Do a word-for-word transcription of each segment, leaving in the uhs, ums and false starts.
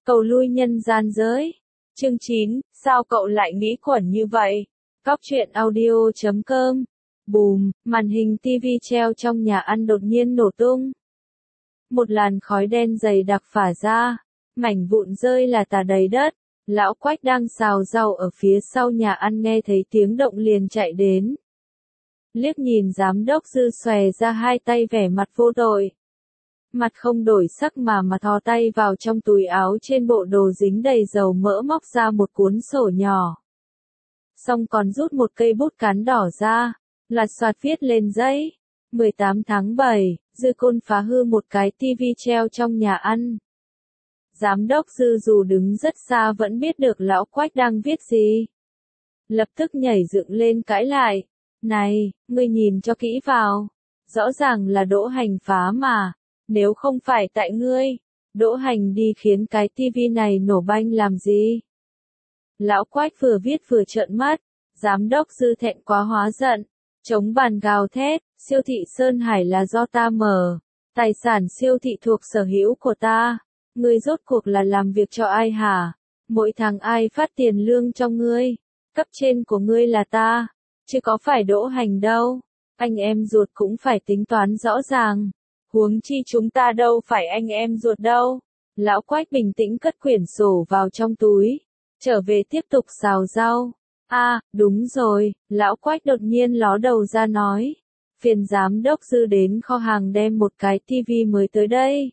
Cầu lui nhân gian giới. Chương chín, sao cậu lại nghĩ quẩn như vậy? Góc truyện audio chấm com. Bùm, màn hình tivi treo trong nhà ăn đột nhiên nổ tung. Một làn khói đen dày đặc phả ra, mảnh vụn rơi là tả đầy đất. Lão Quách đang xào rau ở phía sau nhà ăn nghe thấy tiếng động liền chạy đến. Liếc nhìn giám đốc Dư xòe ra hai tay vẻ mặt vô tội. Mặt không đổi sắc mà mà thò tay vào trong túi áo trên bộ đồ dính đầy dầu mỡ móc ra một cuốn sổ nhỏ. Xong còn rút một cây bút cán đỏ ra, lạt soạt viết lên giấy. mười tám tháng bảy, Dư Côn phá hư một cái tivi treo trong nhà ăn. Giám đốc Dư dù đứng rất xa vẫn biết được lão Quách đang viết gì. Lập tức nhảy dựng lên cãi lại. Này, ngươi nhìn cho kỹ vào. Rõ ràng là Đỗ Hành phá mà. Nếu không phải tại ngươi, Đỗ Hành đi khiến cái tivi này nổ banh làm gì? Lão Quách vừa viết vừa trợn mắt. Giám đốc Dư thẹn quá hóa giận. Chống bàn gào thét, siêu thị Sơn Hải là do ta mở. Tài sản siêu thị thuộc sở hữu của ta. Ngươi rốt cuộc là làm việc cho ai hả? Mỗi tháng ai phát tiền lương cho ngươi? Cấp trên của ngươi là ta, chứ có phải Đỗ Hành đâu. Anh em ruột cũng phải tính toán rõ ràng. Huống chi chúng ta đâu phải anh em ruột đâu. Lão Quách bình tĩnh cất quyển sổ vào trong túi. Trở về tiếp tục xào rau. A, à, đúng rồi, Lão Quách đột nhiên ló đầu ra nói. Phiền giám đốc Dư đến kho hàng đem một cái tivi mới tới đây.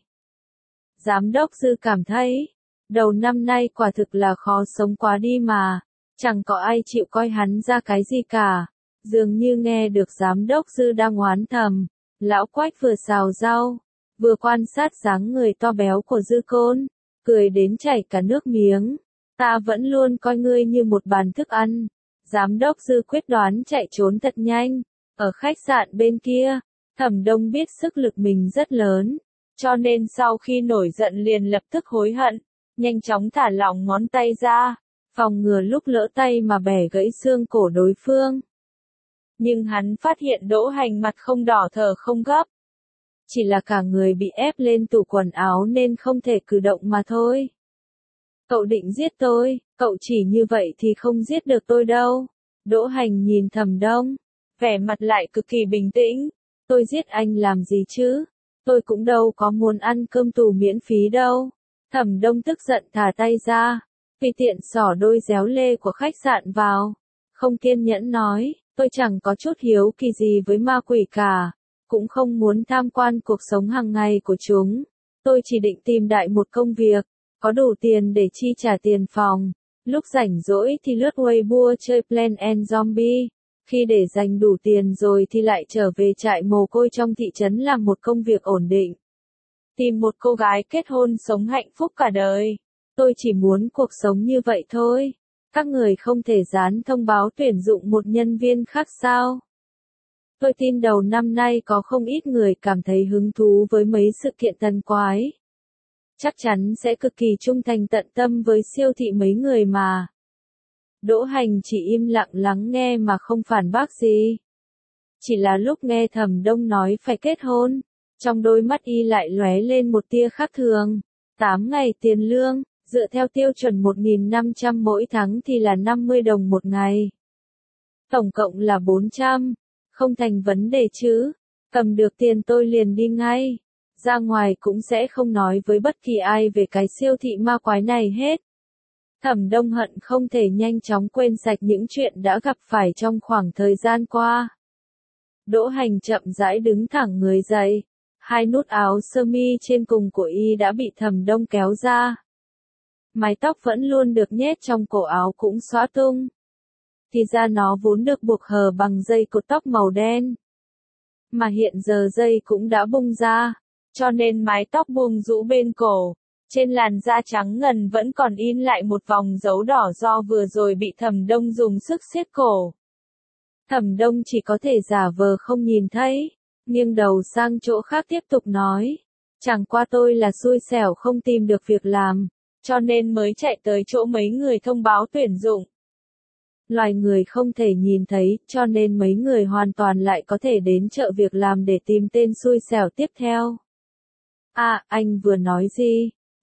Giám đốc Dư cảm thấy, đầu năm nay quả thực là khó sống quá đi mà. Chẳng có ai chịu coi hắn ra cái gì cả. Dường như nghe được giám đốc Dư đang oán thầm. Lão Quách vừa xào rau, vừa quan sát dáng người to béo của Dư Côn, cười đến chảy cả nước miếng. Ta vẫn luôn coi ngươi như một bàn thức ăn. Giám đốc Dư quyết đoán chạy trốn thật nhanh. Ở khách sạn bên kia, Thẩm Đông biết sức lực mình rất lớn, cho nên sau khi nổi giận liền lập tức hối hận, nhanh chóng thả lỏng ngón tay ra, phòng ngừa lúc lỡ tay mà bẻ gãy xương cổ đối phương. Nhưng hắn phát hiện Đỗ Hành mặt không đỏ thở không gấp. Chỉ là cả người bị ép lên tủ quần áo nên không thể cử động mà thôi. Cậu định giết tôi, cậu chỉ như vậy thì không giết được tôi đâu. Đỗ Hành nhìn Thẩm Đông, vẻ mặt lại cực kỳ bình tĩnh. Tôi giết anh làm gì chứ? Tôi cũng đâu có muốn ăn cơm tù miễn phí đâu. Thẩm Đông tức giận thả tay ra, tùy tiện xỏ đôi déo lê của khách sạn vào. Không kiên nhẫn nói, tôi chẳng có chút hiếu kỳ gì với ma quỷ cả. Cũng không muốn tham quan cuộc sống hàng ngày của chúng. Tôi chỉ định tìm đại một công việc, có đủ tiền để chi trả tiền phòng. Lúc rảnh rỗi thì lướt Weibo chơi Plant and Zombie. Khi để dành đủ tiền rồi thì lại trở về trại mồ côi trong thị trấn làm một công việc ổn định. Tìm một cô gái kết hôn sống hạnh phúc cả đời. Tôi chỉ muốn cuộc sống như vậy thôi. Các người không thể dán thông báo tuyển dụng một nhân viên khác sao? Tôi tin đầu năm nay có không ít người cảm thấy hứng thú với mấy sự kiện thần quái. Chắc chắn sẽ cực kỳ trung thành tận tâm với siêu thị mấy người mà. Đỗ Hành chỉ im lặng lắng nghe mà không phản bác gì. Chỉ là lúc nghe Thẩm Đông nói phải kết hôn, trong đôi mắt y lại lóe lên một tia khác thường. tám ngày tiền lương, dựa theo tiêu chuẩn một nghìn năm trăm mỗi tháng thì là năm mươi đồng một ngày. Tổng cộng là bốn trăm, không thành vấn đề chứ. Cầm được tiền tôi liền đi ngay. Ra ngoài cũng sẽ không nói với bất kỳ ai về cái siêu thị ma quái này hết. Thẩm Đông hận không thể nhanh chóng quên sạch những chuyện đã gặp phải trong khoảng thời gian qua. Đỗ Hành chậm rãi đứng thẳng người dậy. Hai nút áo sơ mi trên cùng của y đã bị Thẩm Đông kéo ra. Mái tóc vẫn luôn được nhét trong cổ áo cũng xõa tung. Thì ra nó vốn được buộc hờ bằng dây cột tóc màu đen. Mà hiện giờ dây cũng đã bung ra, cho nên mái tóc buông rũ bên cổ. Trên làn da trắng ngần vẫn còn in lại một vòng dấu đỏ do vừa rồi bị Thẩm Đông dùng sức siết cổ. Thẩm Đông chỉ có thể giả vờ không nhìn thấy, nghiêng đầu sang chỗ khác tiếp tục nói. Chẳng qua tôi là xui xẻo không tìm được việc làm, cho nên mới chạy tới chỗ mấy người thông báo tuyển dụng. Loài người không thể nhìn thấy, cho nên mấy người hoàn toàn lại có thể đến chợ việc làm để tìm tên xui xẻo tiếp theo. À, anh vừa nói gì?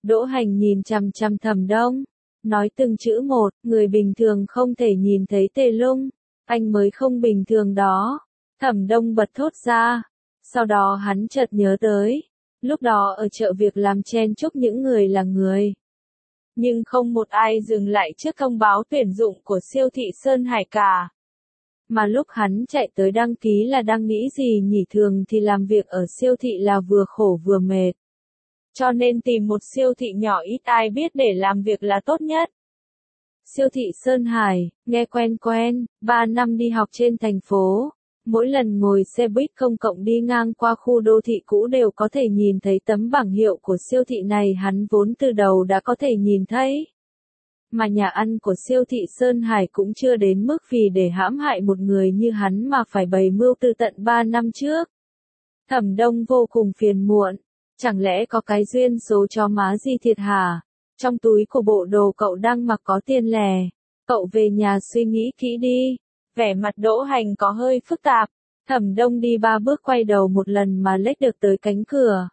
Đỗ Hành nhìn chằm chằm Thẩm Đông, nói từng chữ một, người bình thường không thể nhìn thấy Tề Lung, anh mới không bình thường đó. Thẩm Đông bật thốt ra, sau đó hắn chợt nhớ tới, lúc đó ở chợ việc làm chen chúc những người là người. Nhưng không một ai dừng lại trước thông báo tuyển dụng của siêu thị Sơn Hải cả. Mà lúc hắn chạy tới đăng ký là đang nghĩ gì nhỉ, thường thì làm việc ở siêu thị là vừa khổ vừa mệt. Cho nên tìm một siêu thị nhỏ ít ai biết để làm việc là tốt nhất. Siêu thị Sơn Hải, nghe quen quen, ba năm đi học trên thành phố. Mỗi lần ngồi xe buýt công cộng đi ngang qua khu đô thị cũ đều có thể nhìn thấy tấm bảng hiệu của siêu thị này, hắn vốn từ đầu đã có thể nhìn thấy. Mà nhà ăn của siêu thị Sơn Hải cũng chưa đến mức vì để hãm hại một người như hắn mà phải bày mưu từ tận ba năm trước. Thẩm Đông vô cùng phiền muộn, chẳng lẽ có cái duyên số cho má gì thiệt hả? Trong túi của bộ đồ cậu đang mặc có tiền lẻ, cậu về nhà suy nghĩ kỹ đi. Vẻ mặt Đỗ Hành có hơi phức tạp, Thẩm Đông đi ba bước quay đầu một lần mà lết được tới cánh cửa.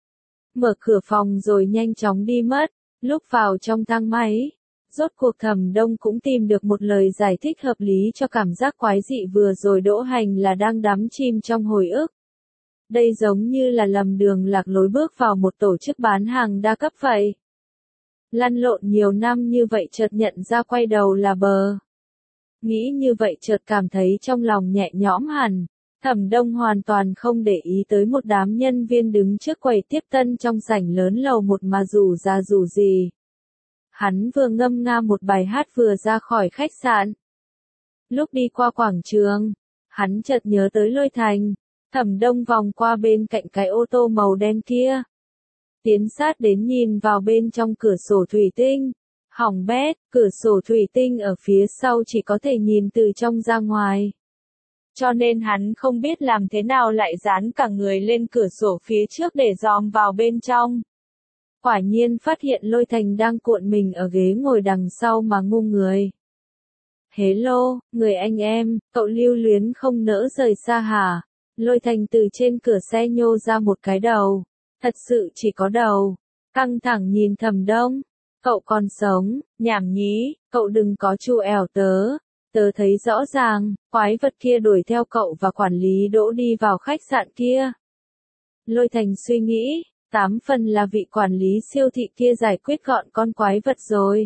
Mở cửa phòng rồi nhanh chóng đi mất, lúc vào trong thang máy. Rốt cuộc Thẩm Đông cũng tìm được một lời giải thích hợp lý cho cảm giác quái dị vừa rồi Đỗ Hành là đang đắm chìm trong hồi ức. Đây giống như là lầm đường lạc lối bước vào một tổ chức bán hàng đa cấp vậy. Lăn lộn nhiều năm như vậy chợt nhận ra quay đầu là bờ. Nghĩ như vậy chợt cảm thấy trong lòng nhẹ nhõm hẳn. Thẩm Đông hoàn toàn không để ý tới một đám nhân viên đứng trước quầy tiếp tân trong sảnh lớn lầu một mà rủ ra rủ gì. Hắn vừa ngâm nga một bài hát vừa ra khỏi khách sạn. Lúc đi qua quảng trường, hắn chợt nhớ tới Lôi Thành. Thẩm Đông vòng qua bên cạnh cái ô tô màu đen kia. Tiến sát đến nhìn vào bên trong cửa sổ thủy tinh. Hỏng bét, cửa sổ thủy tinh ở phía sau chỉ có thể nhìn từ trong ra ngoài. Cho nên hắn không biết làm thế nào lại dán cả người lên cửa sổ phía trước để dòm vào bên trong. Quả nhiên phát hiện Lôi Thành đang cuộn mình ở ghế ngồi đằng sau mà ngu người. Hello, người anh em, cậu lưu luyến không nỡ rời xa hả? Lôi Thành từ trên cửa xe nhô ra một cái đầu. Thật sự chỉ có đầu. Căng thẳng nhìn Thẩm Đông. Cậu còn sống, nhảm nhí, cậu đừng có chu ẻo tớ. Tớ thấy rõ ràng, quái vật kia đuổi theo cậu và quản lý Đỗ đi vào khách sạn kia. Lôi Thành suy nghĩ, tám phần là vị quản lý siêu thị kia giải quyết gọn con quái vật rồi.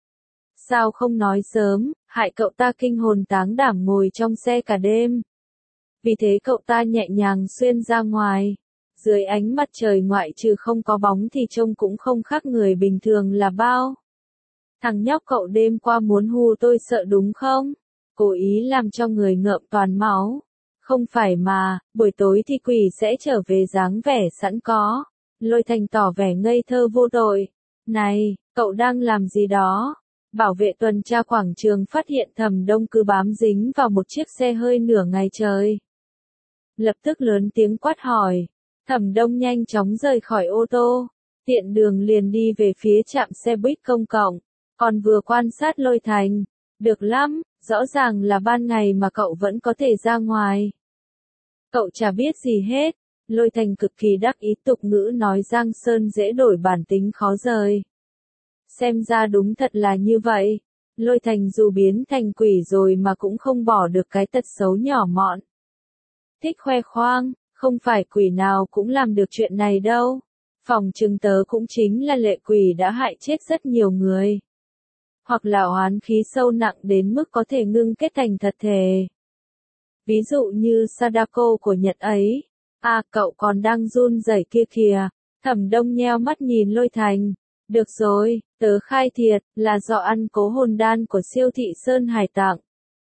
Sao không nói sớm, hại cậu ta kinh hồn táng đảm ngồi trong xe cả đêm. Vì thế cậu ta nhẹ nhàng xuyên ra ngoài. Dưới ánh mặt trời ngoại trừ không có bóng thì trông cũng không khác người bình thường là bao. Thằng nhóc cậu đêm qua muốn hù tôi sợ đúng không? Cố ý làm cho người ngợm toàn máu. Không phải mà, buổi tối thì quỷ sẽ trở về dáng vẻ sẵn có. Lôi Thành tỏ vẻ ngây thơ vô tội. Này, cậu đang làm gì đó? Bảo vệ tuần tra quảng trường phát hiện Thẩm Đông cứ bám dính vào một chiếc xe hơi nửa ngày trời. Lập tức lớn tiếng quát hỏi. Thẩm Đông nhanh chóng rời khỏi ô tô, tiện đường liền đi về phía trạm xe buýt công cộng, còn vừa quan sát Lôi Thành. Được lắm, rõ ràng là ban ngày mà cậu vẫn có thể ra ngoài. Cậu chả biết gì hết. Lôi Thành cực kỳ đắc ý tục ngữ nói Giang Sơn dễ đổi bản tính khó rời. Xem ra đúng thật là như vậy. Lôi Thành dù biến thành quỷ rồi mà cũng không bỏ được cái tật xấu nhỏ mọn. Thích khoe khoang. Không phải quỷ nào cũng làm được chuyện này đâu. Phòng trừng tớ cũng chính là lệ quỷ đã hại chết rất nhiều người. Hoặc là oán khí sâu nặng đến mức có thể ngưng kết thành thật thể. Ví dụ như Sadako của Nhật ấy. À, cậu còn đang run rẩy kia kìa. Thẩm Đông nheo mắt nhìn Lôi Thành. Được rồi, tớ khai thiệt, là do ăn cố hồn đan của siêu thị Sơn Hải tặng.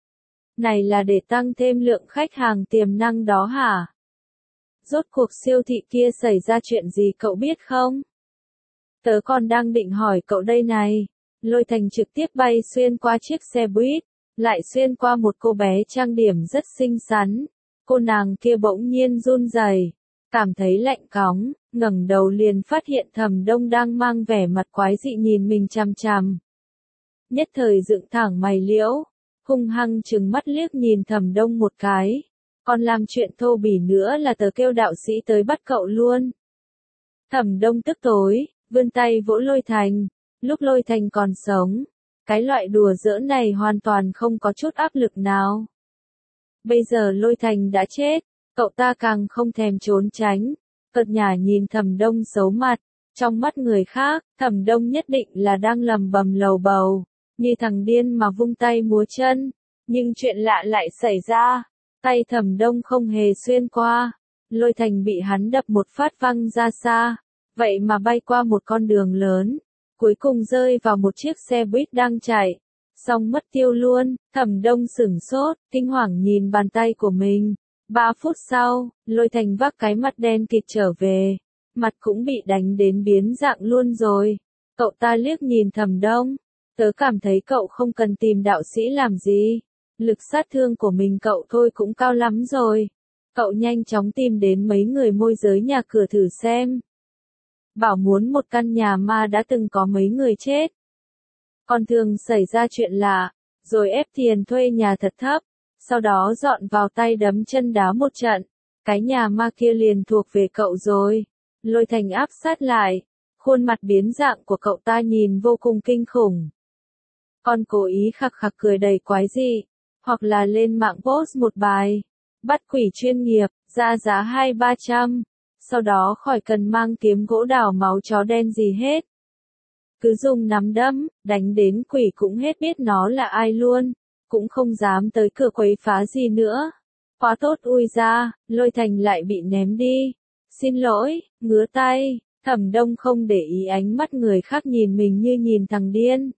Này là để tăng thêm lượng khách hàng tiềm năng đó hả? Rốt cuộc siêu thị kia xảy ra chuyện gì cậu biết không? Tớ còn đang định hỏi cậu đây này. Lôi Thành trực tiếp bay xuyên qua chiếc xe buýt, lại xuyên qua một cô bé trang điểm rất xinh xắn. Cô nàng kia bỗng nhiên run rẩy, cảm thấy lạnh cóng, ngẩng đầu liền phát hiện Thẩm Đông đang mang vẻ mặt quái dị nhìn mình chằm chằm. Nhất thời dựng thẳng mày liễu, hung hăng trừng mắt liếc nhìn Thẩm Đông một cái. Còn làm chuyện thô bỉ nữa là tớ kêu đạo sĩ tới bắt cậu luôn. Thẩm Đông tức tối, vươn tay vỗ Lôi Thành, lúc Lôi Thành còn sống. Cái loại đùa giỡn này hoàn toàn không có chút áp lực nào. Bây giờ Lôi Thành đã chết, cậu ta càng không thèm trốn tránh, cợt nhả nhìn Thẩm Đông xấu mặt. Trong mắt người khác, Thẩm Đông nhất định là đang lầm bầm lầu bầu, như thằng điên mà vung tay múa chân. Nhưng chuyện lạ lại xảy ra, tay Thẩm Đông không hề xuyên qua. Lôi Thành bị hắn đập một phát văng ra xa, vậy mà bay qua một con đường lớn, cuối cùng rơi vào một chiếc xe buýt đang chạy, xong mất tiêu luôn. Thẩm Đông sửng sốt, kinh hoàng nhìn bàn tay của mình. Ba phút sau, Lôi Thành vác cái mặt đen kịt trở về, mặt cũng bị đánh đến biến dạng luôn rồi. Cậu ta liếc nhìn Thẩm Đông, tớ cảm thấy cậu không cần tìm đạo sĩ làm gì, lực sát thương của mình cậu thôi cũng cao lắm rồi. Cậu nhanh chóng tìm đến mấy người môi giới nhà cửa thử xem. Bảo muốn một căn nhà ma đã từng có mấy người chết. Còn thường xảy ra chuyện lạ, rồi ép tiền thuê nhà thật thấp, sau đó dọn vào tay đấm chân đá một trận. Cái nhà ma kia liền thuộc về cậu rồi. Lôi Thành áp sát lại, khuôn mặt biến dạng của cậu ta nhìn vô cùng kinh khủng. Còn cố ý khặc khặc cười đầy quái dị, hoặc là lên mạng post một bài, bắt quỷ chuyên nghiệp, ra giá hai ba trăm, sau đó khỏi cần mang kiếm gỗ đào máu chó đen gì hết. Cứ dùng nắm đấm, đánh đến quỷ cũng hết biết nó là ai luôn, cũng không dám tới cửa quấy phá gì nữa. Quá tốt ui ra, Lôi Thành lại bị ném đi. Xin lỗi, ngứa tay. Thẩm Đông không để ý ánh mắt người khác nhìn mình như nhìn thằng điên.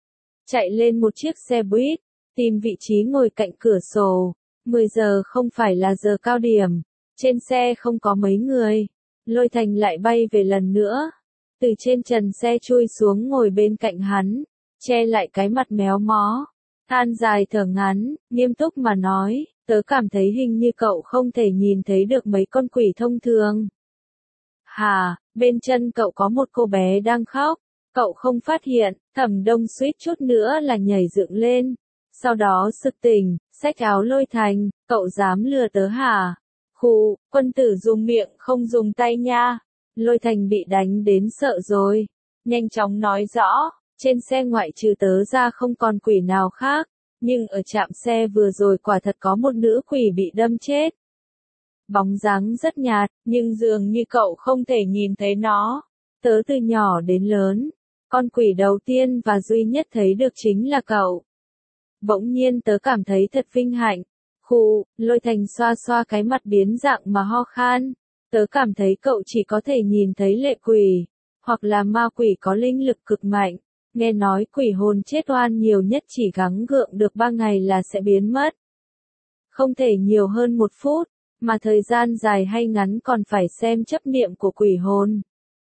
Chạy lên một chiếc xe buýt, tìm vị trí ngồi cạnh cửa sổ. mười giờ không phải là giờ cao điểm, trên xe không có mấy người. Lôi Thành lại bay về lần nữa, từ trên trần xe chui xuống ngồi bên cạnh hắn, che lại cái mặt méo mó, than dài thở ngắn, nghiêm túc mà nói, tớ cảm thấy hình như cậu không thể nhìn thấy được mấy con quỷ thông thường. Hà, bên chân cậu có một cô bé đang khóc, cậu không phát hiện. Thẩm Đông suýt chút nữa là nhảy dựng lên, sau đó sực tỉnh, xách áo Lôi Thành, cậu dám lừa tớ hả? Khụ, quân tử dùng miệng không dùng tay nha. Lôi Thành bị đánh đến sợ rồi, nhanh chóng nói rõ, trên xe ngoại trừ tớ ra không còn quỷ nào khác, nhưng ở trạm xe vừa rồi quả thật có một nữ quỷ bị đâm chết. Bóng dáng rất nhạt, nhưng dường như cậu không thể nhìn thấy nó. Tớ từ nhỏ đến lớn, con quỷ đầu tiên và duy nhất thấy được chính là cậu. Bỗng nhiên tớ cảm thấy thật vinh hạnh. Khụ, Lôi Thành xoa xoa cái mặt biến dạng mà ho khan. Tớ cảm thấy cậu chỉ có thể nhìn thấy lệ quỷ, hoặc là ma quỷ có linh lực cực mạnh. Nghe nói quỷ hồn chết oan nhiều nhất chỉ gắng gượng được ba ngày là sẽ biến mất. Không thể nhiều hơn một phút, mà thời gian dài hay ngắn còn phải xem chấp niệm của quỷ hồn.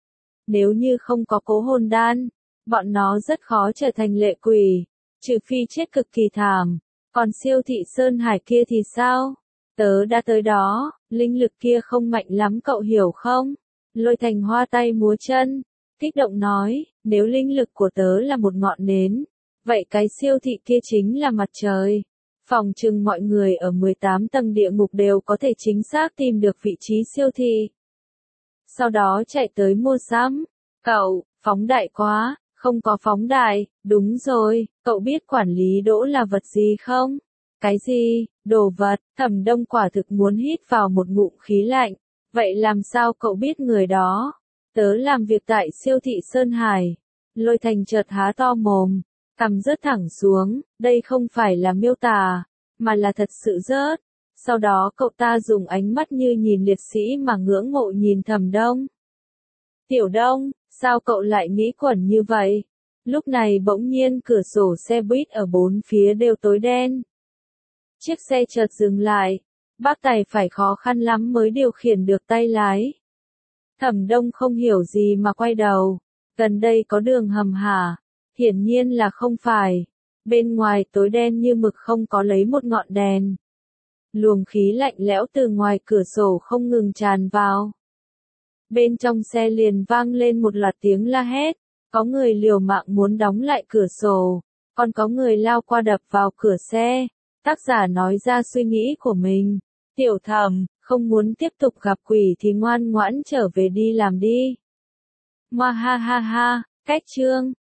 Nếu như không có cố hồn đan, bọn nó rất khó trở thành lệ quỷ, trừ phi chết cực kỳ thảm. Còn siêu thị Sơn Hải kia thì sao? Tớ đã tới đó, linh lực kia không mạnh lắm cậu hiểu không? Lôi Thành hoa tay múa chân, kích động nói, nếu linh lực của tớ là một ngọn nến, vậy cái siêu thị kia chính là mặt trời. Phòng chừng mọi người ở mười tám tầng địa ngục đều có thể chính xác tìm được vị trí siêu thị. Sau đó chạy tới mua sắm. Cậu, phóng đại quá, không có phóng đại, đúng rồi, cậu biết quản lý đỗ là vật gì không? Cái gì, đồ vật. Thẩm Đông quả thực muốn hít vào một ngụm khí lạnh. Vậy làm sao cậu biết người đó? Tớ làm việc tại siêu thị Sơn Hải. Lôi Thành chợt há to mồm, cằm rớt thẳng xuống, đây không phải là miêu tả, mà là thật sự rớt. Sau đó cậu ta dùng ánh mắt như nhìn liệt sĩ mà ngưỡng mộ nhìn Thẩm Đông. Tiểu Đông, sao cậu lại nghĩ quẩn như vậy? Lúc này bỗng nhiên cửa sổ xe buýt ở bốn phía đều tối đen. Chiếc xe chợt dừng lại, bác tài phải khó khăn lắm mới điều khiển được tay lái. Thẩm Đông không hiểu gì mà quay đầu, gần đây có đường hầm hả? Hiển nhiên là không phải. Bên ngoài tối đen như mực không có lấy một ngọn đèn. Luồng khí lạnh lẽo từ ngoài cửa sổ không ngừng tràn vào. Bên trong xe liền vang lên một loạt tiếng la hét, có người liều mạng muốn đóng lại cửa sổ, còn có người lao qua đập vào cửa xe. Tác giả nói ra suy nghĩ của mình. Tiểu Thẩm, không muốn tiếp tục gặp quỷ thì ngoan ngoãn trở về đi làm đi. Ngoa ha ha ha, cách chương.